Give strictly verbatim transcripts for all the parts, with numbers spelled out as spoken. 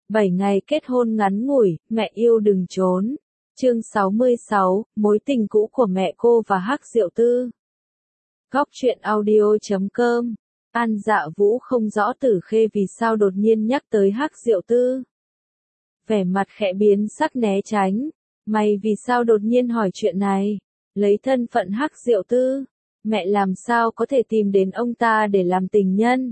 bảy ngày kết hôn ngắn ngủi, mẹ yêu đừng trốn. Chương sáu mươi sáu, mối tình cũ của mẹ cô và Hắc Diệu Tư. Góc truyện audio chấm com. An Dạ Vũ không rõ Tử Khê vì sao đột nhiên nhắc tới Hắc Diệu Tư. Vẻ mặt khẽ biến sắc né tránh. Mày vì sao đột nhiên hỏi chuyện này? Lấy thân phận Hắc Diệu Tư, mẹ làm sao có thể tìm đến ông ta để làm tình nhân?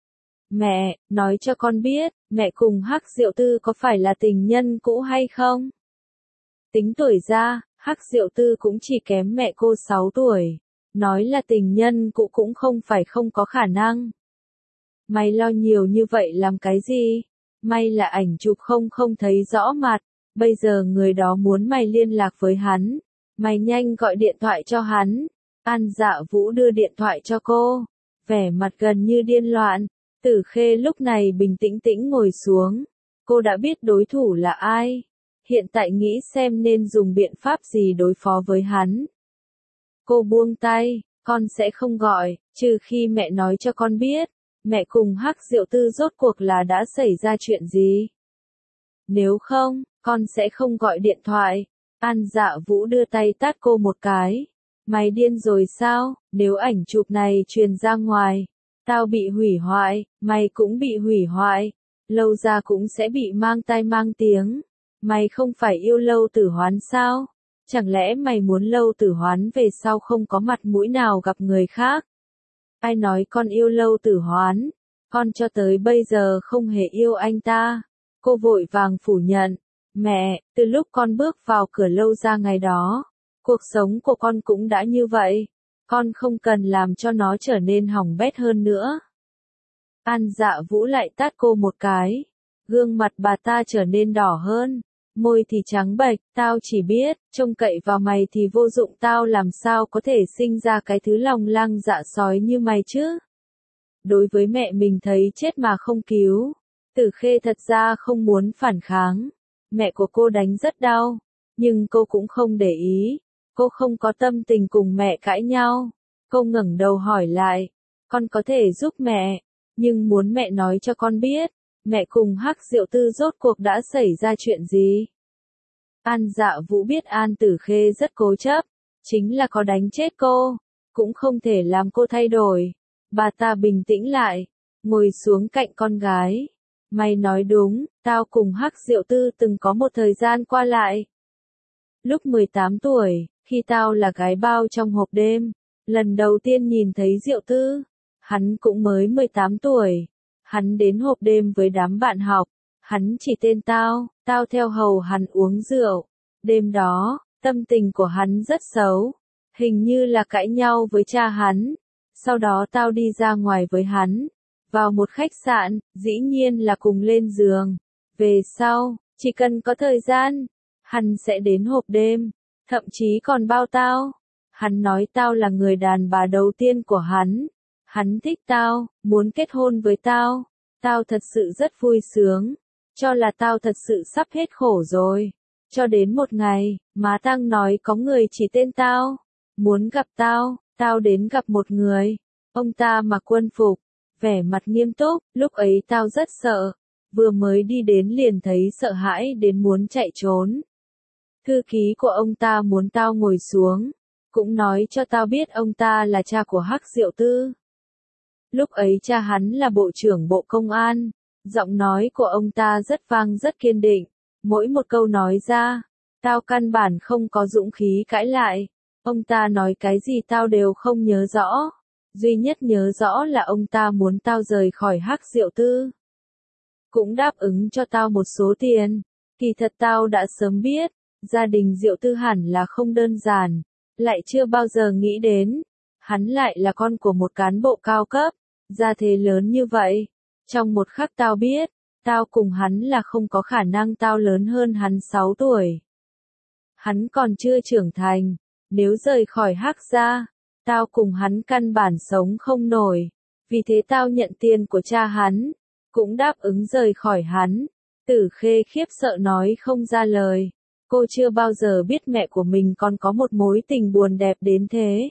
Mẹ, nói cho con biết, mẹ cùng Hắc Diệu Tư có phải là tình nhân cũ hay không? Tính tuổi ra, Hắc Diệu Tư cũng chỉ kém mẹ cô sáu tuổi. Nói là tình nhân cũ cũng không phải không có khả năng. Mày lo nhiều như vậy làm cái gì? May là ảnh chụp không không thấy rõ mặt. Bây giờ người đó muốn mày liên lạc với hắn. Mày nhanh gọi điện thoại cho hắn. An Dạ Vũ đưa điện thoại cho cô. Vẻ mặt gần như điên loạn. Tử Khê lúc này bình tĩnh tĩnh ngồi xuống. Cô đã biết đối thủ là ai. Hiện tại nghĩ xem nên dùng biện pháp gì đối phó với hắn. Cô buông tay, con sẽ không gọi, trừ khi mẹ nói cho con biết. Mẹ cùng Hắc Diệu Tư rốt cuộc là đã xảy ra chuyện gì. Nếu không, con sẽ không gọi điện thoại. An Dạ Vũ đưa tay tát cô một cái. Mày điên rồi sao, nếu ảnh chụp này truyền ra ngoài. Tao bị hủy hoại, mày cũng bị hủy hoại. Lâu ra cũng sẽ bị mang tai mang tiếng. Mày không phải yêu Lâu Tử Hoán sao? Chẳng lẽ mày muốn Lâu Tử Hoán về sau không có mặt mũi nào gặp người khác? Ai nói con yêu Lâu Tử Hoán? Con cho tới bây giờ không hề yêu anh ta. Cô vội vàng phủ nhận. Mẹ, từ lúc con bước vào cửa Lâu ra ngày đó, cuộc sống của con cũng đã như vậy. Con không cần làm cho nó trở nên hỏng bét hơn nữa. An Dạ Vũ lại tát cô một cái. Gương mặt bà ta trở nên đỏ hơn. Môi thì trắng bệch, tao chỉ biết, trông cậy vào mày thì vô dụng, tao làm sao có thể sinh ra cái thứ lòng lang dạ sói như mày chứ? Đối với mẹ mình thấy chết mà không cứu. Tử Khê thật ra không muốn phản kháng. Mẹ của cô đánh rất đau, nhưng cô cũng không để ý. Cô không có tâm tình cùng mẹ cãi nhau. Cô ngẩng đầu hỏi lại, con có thể giúp mẹ, nhưng muốn mẹ nói cho con biết. Mẹ cùng Hắc Diệu Tư rốt cuộc đã xảy ra chuyện gì? An Dạ Vũ biết An Tử Khê rất cố chấp, chính là có đánh chết cô, cũng không thể làm cô thay đổi. Bà ta bình tĩnh lại, ngồi xuống cạnh con gái. Mày nói đúng, tao cùng Hắc Diệu Tư từng có một thời gian qua lại. Lúc mười tám tuổi, khi tao là gái bao trong hộp đêm, lần đầu tiên nhìn thấy Diệu Tư, hắn cũng mới mười tám tuổi. Hắn đến hộp đêm với đám bạn học, hắn chỉ tên tao, tao theo hầu hắn uống rượu. Đêm đó, tâm tình của hắn rất xấu, hình như là cãi nhau với cha hắn. Sau đó tao đi ra ngoài với hắn, vào một khách sạn, dĩ nhiên là cùng lên giường. Về sau, chỉ cần có thời gian, hắn sẽ đến hộp đêm, thậm chí còn bao tao. Hắn nói tao là người đàn bà đầu tiên của hắn. Hắn thích tao, muốn kết hôn với tao. Tao thật sự rất vui sướng. Cho là tao thật sự sắp hết khổ rồi. Cho đến một ngày, má Tăng nói có người chỉ tên tao. Muốn gặp tao, tao đến gặp một người. Ông ta mặc quân phục, vẻ mặt nghiêm túc. Lúc ấy tao rất sợ. Vừa mới đi đến liền thấy sợ hãi đến muốn chạy trốn. Thư ký của ông ta muốn tao ngồi xuống. Cũng nói cho tao biết ông ta là cha của Hắc Diệu Tư. Lúc ấy cha hắn là bộ trưởng bộ công an, giọng nói của ông ta rất vang rất kiên định, mỗi một câu nói ra, tao căn bản không có dũng khí cãi lại. Ông ta nói cái gì tao đều không nhớ rõ, duy nhất nhớ rõ là ông ta muốn tao rời khỏi Hắc Diệu Tư. Cũng đáp ứng cho tao một số tiền, kỳ thật tao đã sớm biết, gia đình Diệu Tư hẳn là không đơn giản, lại chưa bao giờ nghĩ đến, hắn lại là con của một cán bộ cao cấp. Gia thế lớn như vậy, trong một khắc tao biết, tao cùng hắn là không có khả năng, tao lớn hơn hắn sáu tuổi. Hắn còn chưa trưởng thành, nếu rời khỏi Hắc gia, tao cùng hắn căn bản sống không nổi. Vì thế tao nhận tiền của cha hắn, cũng đáp ứng rời khỏi hắn. Tử Khê khiếp sợ nói không ra lời, cô chưa bao giờ biết mẹ của mình còn có một mối tình buồn đẹp đến thế.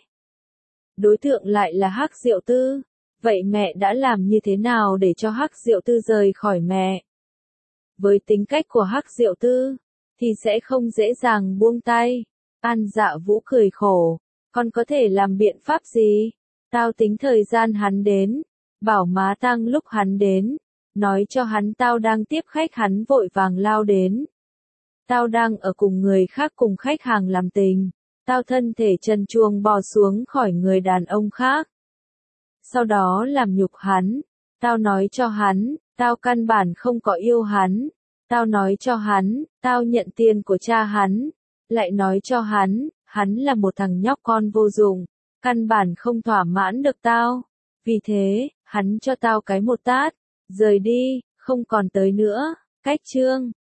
Đối tượng lại là Hắc Diệu Tư. Vậy mẹ đã làm như thế nào để cho Hắc Diệu Tư rời khỏi mẹ? với tính cách của Hắc Diệu Tư, thì sẽ không dễ dàng buông tay. An Dạ Vũ cười khổ, con có thể làm biện pháp gì? Tao tính thời gian hắn đến, bảo má Tăng lúc hắn đến, nói cho hắn tao đang tiếp khách, hắn vội vàng lao đến. Tao đang ở cùng người khác, cùng khách hàng làm tình, tao thân thể trần truồng bò xuống khỏi người đàn ông khác. Sau đó làm nhục hắn, tao nói cho hắn, tao căn bản không có yêu hắn, tao nói cho hắn, tao nhận tiền của cha hắn, lại nói cho hắn, hắn là một thằng nhóc con vô dụng, căn bản không thỏa mãn được tao. Vì thế, hắn cho tao cái một tát, rời đi, không còn tới nữa. Cách chương